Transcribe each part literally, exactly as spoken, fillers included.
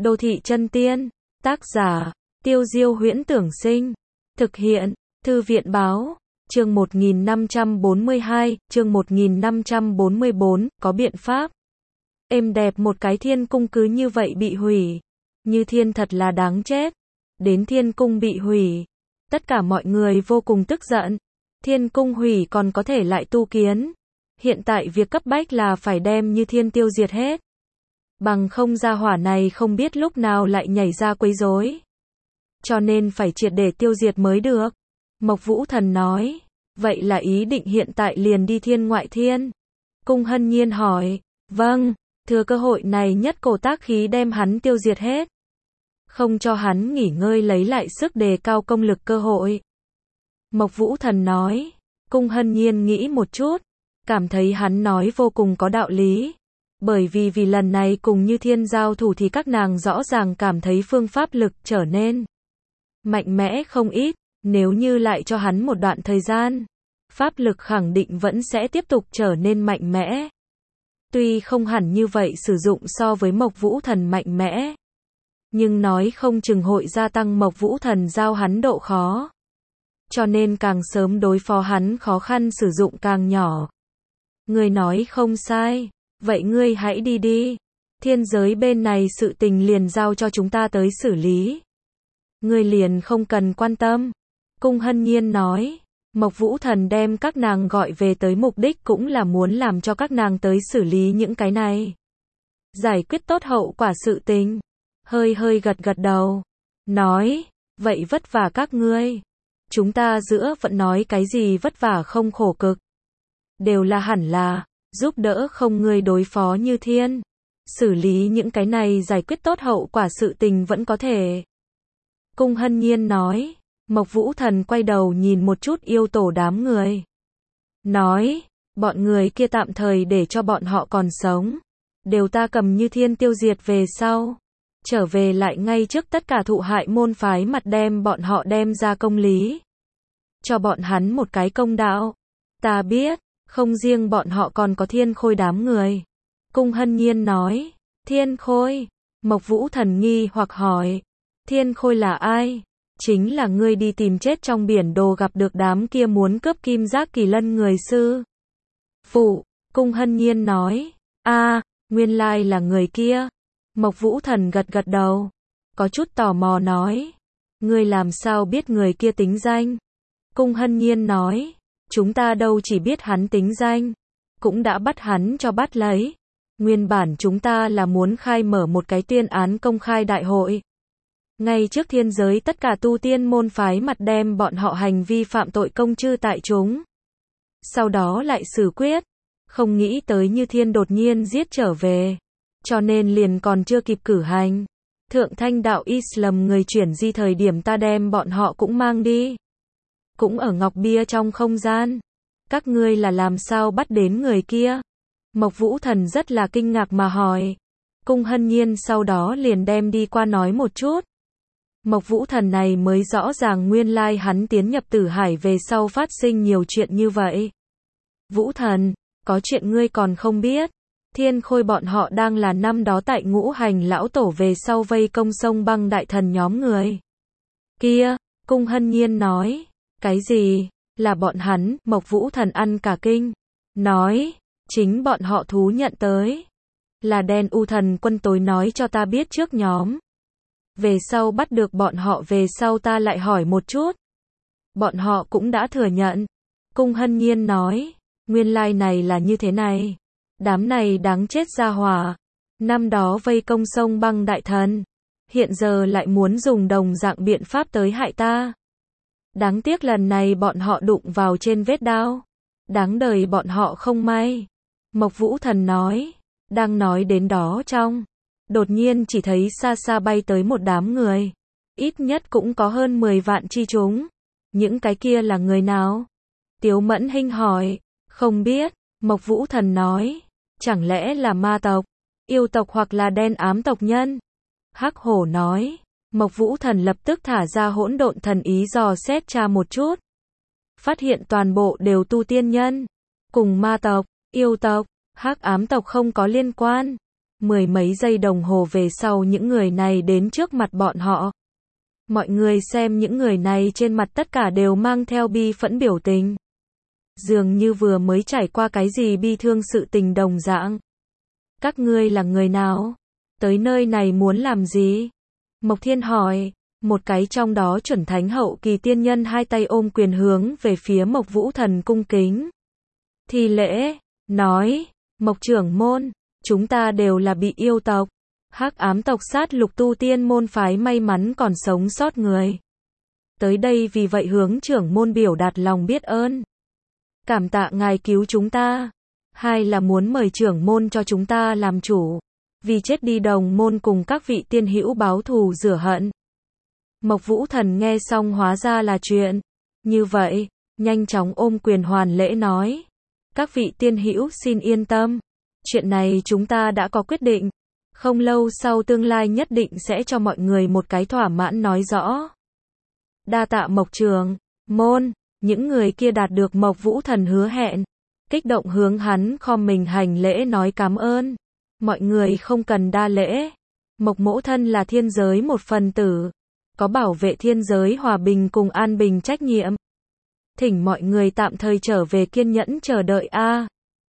Đô thị chân tiên. Tác giả, Tiêu Diêu Huyễn Tưởng Sinh. Thực hiện, Thư viện Báo. Chương một nghìn năm trăm bốn mươi hai, chương một nghìn năm trăm bốn mươi bốn, có biện pháp. Êm đẹp một cái thiên cung cứ như vậy bị hủy. Như Thiên thật là đáng chết. Đến thiên cung bị hủy. Tất cả mọi người vô cùng tức giận. Thiên cung hủy còn có thể lại tu kiến. Hiện tại việc cấp bách là phải đem Như Thiên tiêu diệt hết. Bằng không gia hỏa này không biết lúc nào lại nhảy ra quấy rối. Cho nên phải triệt để tiêu diệt mới được. Mộc Vũ Thần nói. Vậy là ý định hiện tại liền đi thiên ngoại thiên? Cung Hân Nhiên hỏi. Vâng, thừa cơ hội này nhất cổ tác khí đem hắn tiêu diệt hết. Không cho hắn nghỉ ngơi lấy lại sức đề cao công lực cơ hội. Mộc Vũ Thần nói. Cung Hân Nhiên nghĩ một chút. Cảm thấy hắn nói vô cùng có đạo lý. Bởi vì vì lần này cùng Như Thiên giao thủ thì các nàng rõ ràng cảm thấy phương pháp lực trở nên mạnh mẽ không ít. Nếu như lại cho hắn một đoạn thời gian, pháp lực khẳng định vẫn sẽ tiếp tục trở nên mạnh mẽ. Tuy không hẳn như vậy sử dụng so với Mộc Vũ Thần mạnh mẽ, nhưng nói không chừng hội gia tăng Mộc Vũ Thần giao hắn độ khó. Cho nên càng sớm đối phó hắn khó khăn sử dụng càng nhỏ. Ngươi nói không sai, vậy ngươi hãy đi đi. Thiên giới bên này sự tình liền giao cho chúng ta tới xử lý. Ngươi liền không cần quan tâm. Cung Hân Nhiên nói. Mộc Vũ Thần đem các nàng gọi về tới mục đích cũng là muốn làm cho các nàng tới xử lý những cái này. Giải quyết tốt hậu quả sự tình. Hơi hơi gật gật đầu. Nói. Vậy vất vả các ngươi. Chúng ta giữa vẫn nói cái gì vất vả không khổ cực. Đều là hẳn là. Giúp đỡ không ngươi đối phó Như Thiên. Xử lý những cái này giải quyết tốt hậu quả sự tình vẫn có thể. Cung Hân Nhiên nói. Mộc Vũ Thần quay đầu nhìn một chút yêu tổ đám người. Nói. Bọn người kia tạm thời để cho bọn họ còn sống. Đều ta cầm Như Thiên tiêu diệt về sau. Trở về lại ngay trước tất cả thụ hại môn phái mặt đem bọn họ đem ra công lý. Cho bọn hắn một cái công đạo. Ta biết. Không riêng bọn họ còn có Thiên Khôi đám người. Cung Hân Nhiên nói. Thiên Khôi. Mộc Vũ Thần nghi hoặc hỏi. Thiên Khôi là ai? Chính là ngươi đi tìm chết trong biển đồ gặp được đám kia muốn cướp kim giác kỳ lân người sư. Phụ. Cung Hân Nhiên nói. A, nguyên lai là người kia. Mộc Vũ Thần gật gật đầu. Có chút tò mò nói. Ngươi làm sao biết người kia tính danh? Cung Hân Nhiên nói. Chúng ta đâu chỉ biết hắn tính danh, cũng đã bắt hắn cho bắt lấy. Nguyên bản chúng ta là muốn khai mở một cái tuyên án công khai đại hội. Ngay trước thiên giới tất cả tu tiên môn phái mặt đem bọn họ hành vi phạm tội công chư tại chúng. Sau đó lại xử quyết. Không nghĩ tới Như Thiên đột nhiên giết trở về. Cho nên liền còn chưa kịp cử hành. Thượng Thanh đạo Islam người chuyển di thời điểm ta đem bọn họ cũng mang đi. Cũng ở ngọc bia trong không gian. Các ngươi là làm sao bắt đến người kia? Mộc Vũ Thần rất là kinh ngạc mà hỏi. Cung Hân Nhiên sau đó liền đem đi qua nói một chút. Mộc Vũ Thần này mới rõ ràng nguyên lai hắn tiến nhập Tử Hải về sau phát sinh nhiều chuyện như vậy. Vũ Thần, có chuyện ngươi còn không biết. Thiên Khôi bọn họ đang là năm đó tại Ngũ Hành lão tổ về sau vây công sông Băng đại thần nhóm người. Kia, Cung Hân Nhiên nói. Cái gì? Là bọn hắn, Mộc Vũ Thần ăn cả kinh. Nói, chính bọn họ thú nhận tới. Là Đen U Thần quân tối nói cho ta biết trước nhóm. Về sau bắt được bọn họ về sau ta lại hỏi một chút. Bọn họ cũng đã thừa nhận. Cung Hân Nhiên nói, nguyên lai này là như thế này. Đám này đáng chết ra hỏa. Năm đó vây công sông Băng đại thần. Hiện giờ lại muốn dùng đồng dạng biện pháp tới hại ta. Đáng tiếc lần này bọn họ đụng vào trên vết đao. Đáng đời bọn họ không may. Mộc Vũ Thần nói. Đang nói đến đó trong. Đột nhiên chỉ thấy xa xa bay tới một đám người. Ít nhất cũng có hơn mười vạn chi chúng. Những cái kia là người nào? Tiếu Mẫn Hinh hỏi. Không biết. Mộc Vũ Thần nói. Chẳng lẽ là ma tộc, yêu tộc hoặc là đen ám tộc nhân? Hắc Hổ nói. Mộc Vũ Thần lập tức thả ra hỗn độn thần ý dò xét tra một chút. Phát hiện toàn bộ đều tu tiên nhân. Cùng ma tộc, yêu tộc, hắc ám tộc không có liên quan. Mười mấy giây đồng hồ về sau những người này đến trước mặt bọn họ. Mọi người xem những người này trên mặt tất cả đều mang theo bi phẫn biểu tình. Dường như vừa mới trải qua cái gì bi thương sự tình đồng dạng. Các ngươi là người nào? Tới nơi này muốn làm gì? Mộc Thiên hỏi. Một cái trong đó chuẩn thánh hậu kỳ tiên nhân hai tay ôm quyền hướng về phía Mộc Vũ Thần cung kính. Thi lễ, nói, Mộc trưởng môn, chúng ta đều là bị yêu tộc. Hắc ám tộc sát lục tu tiên môn phái may mắn còn sống sót người. Tới đây vì vậy hướng trưởng môn biểu đạt lòng biết ơn. Cảm tạ ngài cứu chúng ta. Hai là muốn mời trưởng môn cho chúng ta làm chủ. Vì chết đi đồng môn cùng các vị tiên hữu báo thù rửa hận. Mộc Vũ Thần nghe xong hóa ra là chuyện. Như vậy, nhanh chóng ôm quyền hoàn lễ nói. Các vị tiên hữu xin yên tâm. Chuyện này chúng ta đã có quyết định. Không lâu sau tương lai nhất định sẽ cho mọi người một cái thỏa mãn nói rõ. Đa tạ Mộc Trường môn, những người kia đạt được Mộc Vũ Thần hứa hẹn. Kích động hướng hắn khom mình hành lễ nói cảm ơn. Mọi người không cần đa lễ. Mộc mỗ thân là thiên giới một phần tử. Có bảo vệ thiên giới hòa bình cùng an bình trách nhiệm. Thỉnh mọi người tạm thời trở về kiên nhẫn chờ đợi a.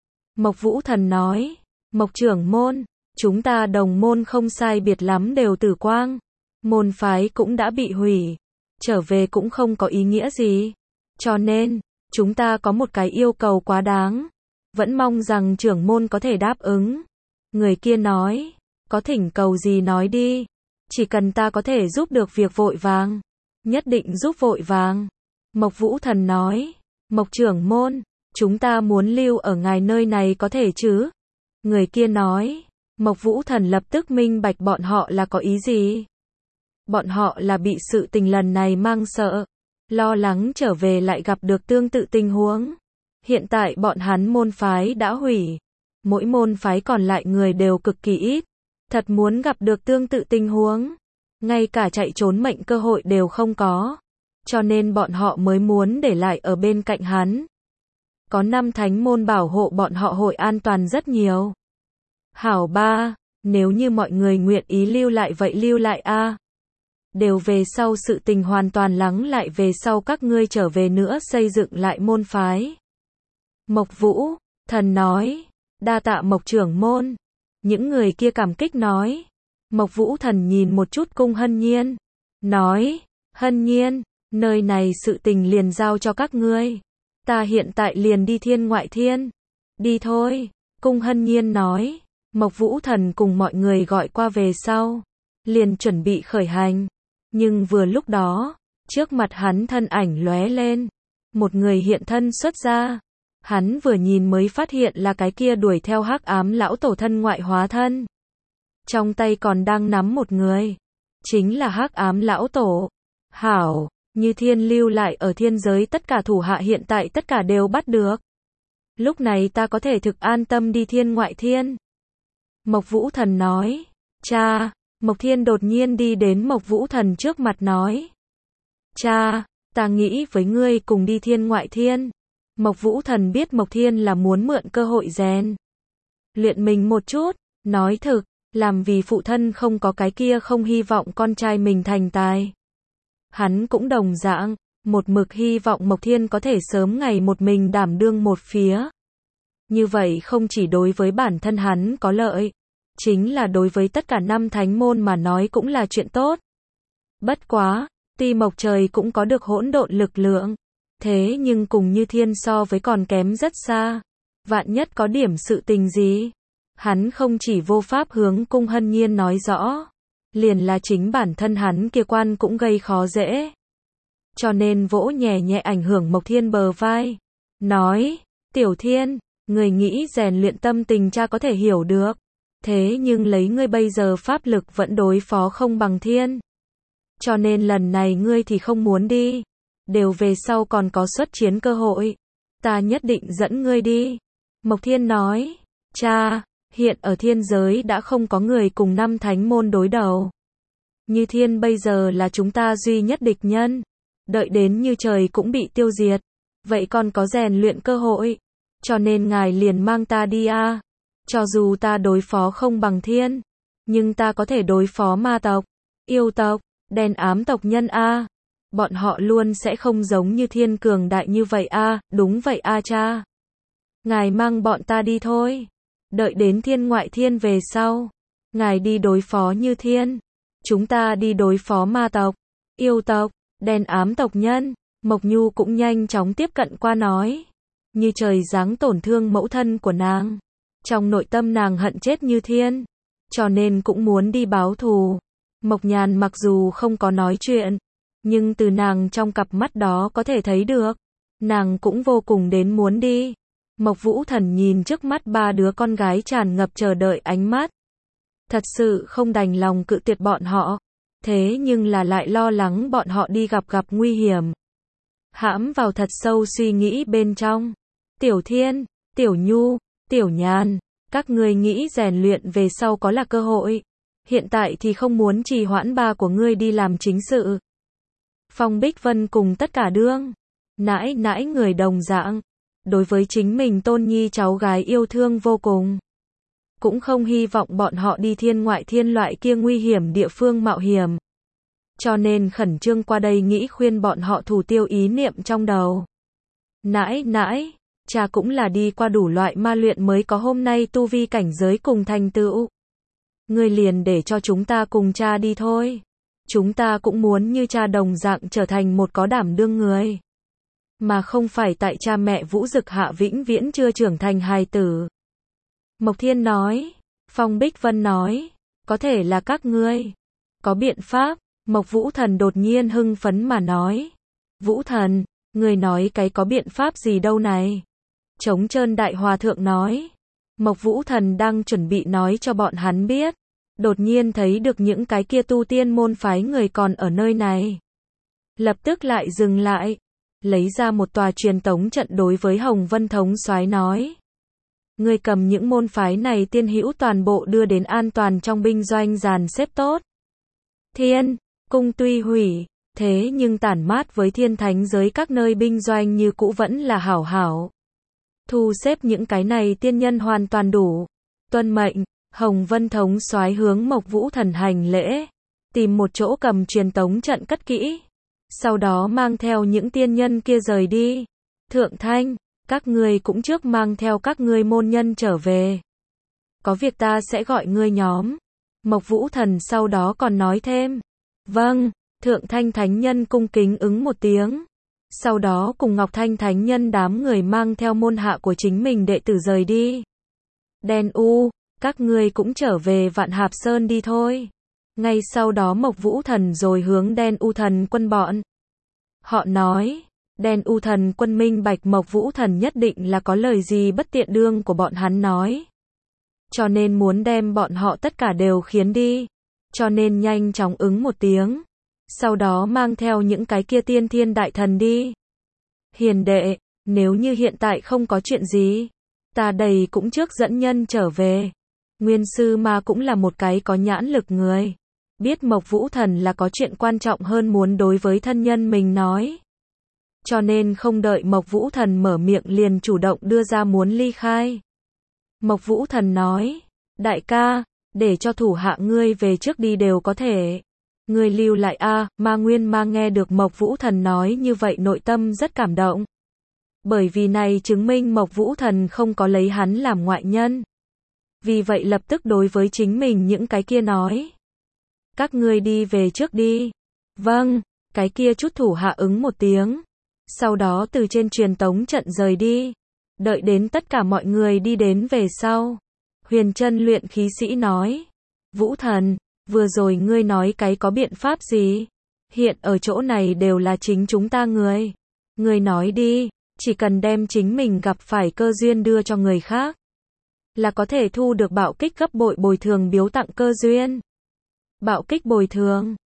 Mộc Vũ Thần nói. Mộc trưởng môn, chúng ta đồng môn không sai biệt lắm đều tử quang. Môn phái cũng đã bị hủy. Trở về cũng không có ý nghĩa gì. Cho nên, chúng ta có một cái yêu cầu quá đáng. Vẫn mong rằng trưởng môn có thể đáp ứng. Người kia nói. Có thỉnh cầu gì nói đi. Chỉ cần ta có thể giúp được việc vội vàng. Nhất định giúp vội vàng. Mộc Vũ Thần nói. Mộc trưởng môn, chúng ta muốn lưu ở ngài nơi này có thể chứ? Người kia nói. Mộc Vũ Thần lập tức minh bạch bọn họ là có ý gì. Bọn họ là bị sự tình lần này mang sợ. Lo lắng trở về lại gặp được tương tự tình huống. Hiện tại bọn hắn môn phái đã hủy. Mỗi môn phái còn lại người đều cực kỳ ít. Thật muốn gặp được tương tự tình huống. Ngay cả chạy trốn mệnh cơ hội đều không có. Cho nên bọn họ mới muốn để lại ở bên cạnh hắn. Có năm thánh môn bảo hộ bọn họ hội an toàn rất nhiều. Hảo ba, nếu như mọi người nguyện ý lưu lại vậy lưu lại a. Đều về sau sự tình hoàn toàn lắng lại về sau các ngươi trở về nữa xây dựng lại môn phái. Mộc Vũ Thần nói. Đa tạ Mộc trưởng môn. Những người kia cảm kích nói. Mộc Vũ Thần nhìn một chút Cung Hân Nhiên. Nói. Hân Nhiên, nơi này sự tình liền giao cho các ngươi. Ta hiện tại liền đi thiên ngoại thiên. Đi thôi. Cung Hân Nhiên nói. Mộc Vũ Thần cùng mọi người gọi qua về sau. Liền chuẩn bị khởi hành. Nhưng vừa lúc đó, trước mặt hắn thân ảnh lóe lên. Một người hiện thân xuất ra. Hắn vừa nhìn mới phát hiện là cái kia đuổi theo hắc ám lão tổ thân ngoại hóa thân. Trong tay còn đang nắm một người. Chính là hắc ám lão tổ. Hảo, như thiên lưu lại ở thiên giới tất cả thủ hạ hiện tại tất cả đều bắt được. Lúc này ta có thể thực an tâm đi thiên ngoại thiên. Mộc Vũ Thần nói. Cha, Mộc Thiên đột nhiên đi đến Mộc Vũ Thần trước mặt nói. Cha, ta nghĩ với ngươi cùng đi thiên ngoại thiên. Mộc Vũ Thần biết Mộc Thiên là muốn mượn cơ hội rèn luyện mình một chút, nói thực, làm vì phụ thân không có cái kia không hy vọng con trai mình thành tài. Hắn cũng đồng dạng, một mực hy vọng Mộc Thiên có thể sớm ngày một mình đảm đương một phía. Như vậy không chỉ đối với bản thân hắn có lợi, chính là đối với tất cả năm thánh môn mà nói cũng là chuyện tốt. Bất quá, Ti Mộc Trời cũng có được hỗn độn lực lượng. Thế nhưng cùng Như Thiên so với còn kém rất xa. Vạn nhất có điểm sự tình gì. Hắn không chỉ vô pháp hướng Cung Hân Nhiên nói rõ. Liền là chính bản thân hắn kia quan cũng gây khó dễ. Cho nên vỗ nhẹ nhẹ ảnh hưởng Mộc Thiên bờ vai. Nói, Tiểu Thiên, người nghĩ rèn luyện tâm tình cha có thể hiểu được. Thế nhưng lấy ngươi bây giờ pháp lực vẫn đối phó không bằng Thiên. Cho nên lần này ngươi thì không muốn đi. Đều về sau còn có xuất chiến cơ hội. Ta nhất định dẫn ngươi đi. Mộc Thiên nói. Cha, hiện ở thiên giới đã không có người cùng năm thánh môn đối đầu. Như Thiên bây giờ là chúng ta duy nhất địch nhân. Đợi đến Như Trời cũng bị tiêu diệt. Vậy còn có rèn luyện cơ hội. Cho nên ngài liền mang ta đi a. Cho dù ta đối phó không bằng thiên, nhưng ta có thể đối phó ma tộc, yêu tộc, đen ám tộc nhân a. Bọn họ luôn sẽ không giống như thiên cường đại như vậy a, đúng vậy a cha. Ngài mang bọn ta đi thôi. Đợi đến thiên ngoại thiên về sau, ngài đi đối phó như thiên. Chúng ta đi đối phó ma tộc, yêu tộc, đen ám tộc nhân. Mộc Nhu cũng nhanh chóng tiếp cận qua nói. Như trời giáng tổn thương mẫu thân của nàng. Trong nội tâm nàng hận chết như thiên. Cho nên cũng muốn đi báo thù. Mộc Nhàn mặc dù không có nói chuyện, nhưng từ nàng trong cặp mắt đó có thể thấy được. Nàng cũng vô cùng đến muốn đi. Mộc Vũ Thần nhìn trước mắt ba đứa con gái tràn ngập chờ đợi ánh mắt. Thật sự không đành lòng cự tuyệt bọn họ. Thế nhưng là lại lo lắng bọn họ đi gặp gặp nguy hiểm. Hãm vào thật sâu suy nghĩ bên trong. Tiểu Thiên, Tiểu Nhu, Tiểu Nhàn, các ngươi nghĩ rèn luyện về sau có là cơ hội. Hiện tại thì không muốn trì hoãn ba của ngươi đi làm chính sự. Phong Bích Vân cùng tất cả đương nãi nãi người đồng dạng, đối với chính mình tôn nhi cháu gái yêu thương vô cùng. Cũng không hy vọng bọn họ đi thiên ngoại thiên loại kia nguy hiểm địa phương mạo hiểm. Cho nên khẩn trương qua đây nghĩ khuyên bọn họ thủ tiêu ý niệm trong đầu. Nãi nãi, cha cũng là đi qua đủ loại ma luyện mới có hôm nay tu vi cảnh giới cùng thành tựu. Ngươi liền để cho chúng ta cùng cha đi thôi. Chúng ta cũng muốn như cha đồng dạng trở thành một có đảm đương người. Mà không phải tại cha mẹ Vũ Dực hạ vĩnh viễn chưa trưởng thành hài tử. Mộc Thiên nói. Phong Bích Vân nói. Có thể là các ngươi có biện pháp. Mộc Vũ Thần đột nhiên hưng phấn mà nói. Vũ Thần, ngươi nói cái có biện pháp gì đâu này? Trống Trơn Đại Hòa Thượng nói. Mộc Vũ Thần đang chuẩn bị nói cho bọn hắn biết. Đột nhiên thấy được những cái kia tu tiên môn phái người còn ở nơi này. Lập tức lại dừng lại. Lấy ra một tòa truyền tống trận đối với Hồng Vân Thống Soái nói. Ngươi cầm những môn phái này tiên hữu toàn bộ đưa đến an toàn trong binh doanh dàn xếp tốt. Thiên cung tuy hủy, thế nhưng tản mát với thiên thánh giới các nơi binh doanh như cũ vẫn là hảo hảo. Thu xếp những cái này tiên nhân hoàn toàn đủ. Tuân mệnh. Hồng Vân Thống Soái hướng Mộc Vũ Thần hành lễ, tìm một chỗ cầm truyền tống trận cất kỹ, sau đó mang theo những tiên nhân kia rời đi. Thượng Thanh, các ngươi cũng trước mang theo các ngươi môn nhân trở về. Có việc ta sẽ gọi ngươi nhóm. Mộc Vũ Thần sau đó còn nói thêm. Vâng, Thượng Thanh Thánh Nhân cung kính ứng một tiếng. Sau đó cùng Ngọc Thanh Thánh Nhân đám người mang theo môn hạ của chính mình đệ tử rời đi. Đen U, các ngươi cũng trở về Vạn Hạp Sơn đi thôi. Ngay sau đó Mộc Vũ Thần rồi hướng Đen U Thần quân bọn. Họ nói, Đen U Thần quân minh bạch Mộc Vũ Thần nhất định là có lời gì bất tiện đương của bọn hắn nói. Cho nên muốn đem bọn họ tất cả đều khiến đi. Cho nên nhanh chóng ứng một tiếng. Sau đó mang theo những cái kia tiên thiên đại thần đi. Hiền đệ, nếu như hiện tại không có chuyện gì, ta đầy cũng trước dẫn nhân trở về. Nguyên sư ma cũng là một cái có nhãn lực người. Biết Mộc Vũ Thần là có chuyện quan trọng hơn muốn đối với thân nhân mình nói. Cho nên không đợi Mộc Vũ Thần mở miệng liền chủ động đưa ra muốn ly khai. Mộc Vũ Thần nói, đại ca, để cho thủ hạ ngươi về trước đi đều có thể. Ngươi lưu lại a. À, Ma Nguyên Ma nghe được Mộc Vũ Thần nói như vậy nội tâm rất cảm động. Bởi vì này chứng minh Mộc Vũ Thần không có lấy hắn làm ngoại nhân. Vì vậy lập tức đối với chính mình những cái kia nói. Các ngươi đi về trước đi. Vâng, cái kia chút thủ hạ ứng một tiếng. Sau đó từ trên truyền tống trận rời đi. Đợi đến tất cả mọi người đi đến về sau. Huyền Chân luyện khí sĩ nói. Vũ Thần, vừa rồi ngươi nói cái có biện pháp gì? Hiện ở chỗ này đều là chính chúng ta người. Ngươi nói đi, chỉ cần đem chính mình gặp phải cơ duyên đưa cho người khác. Là có thể thu được bạo kích gấp bội bồi thường biếu tặng cơ duyên. Bạo kích bồi thường.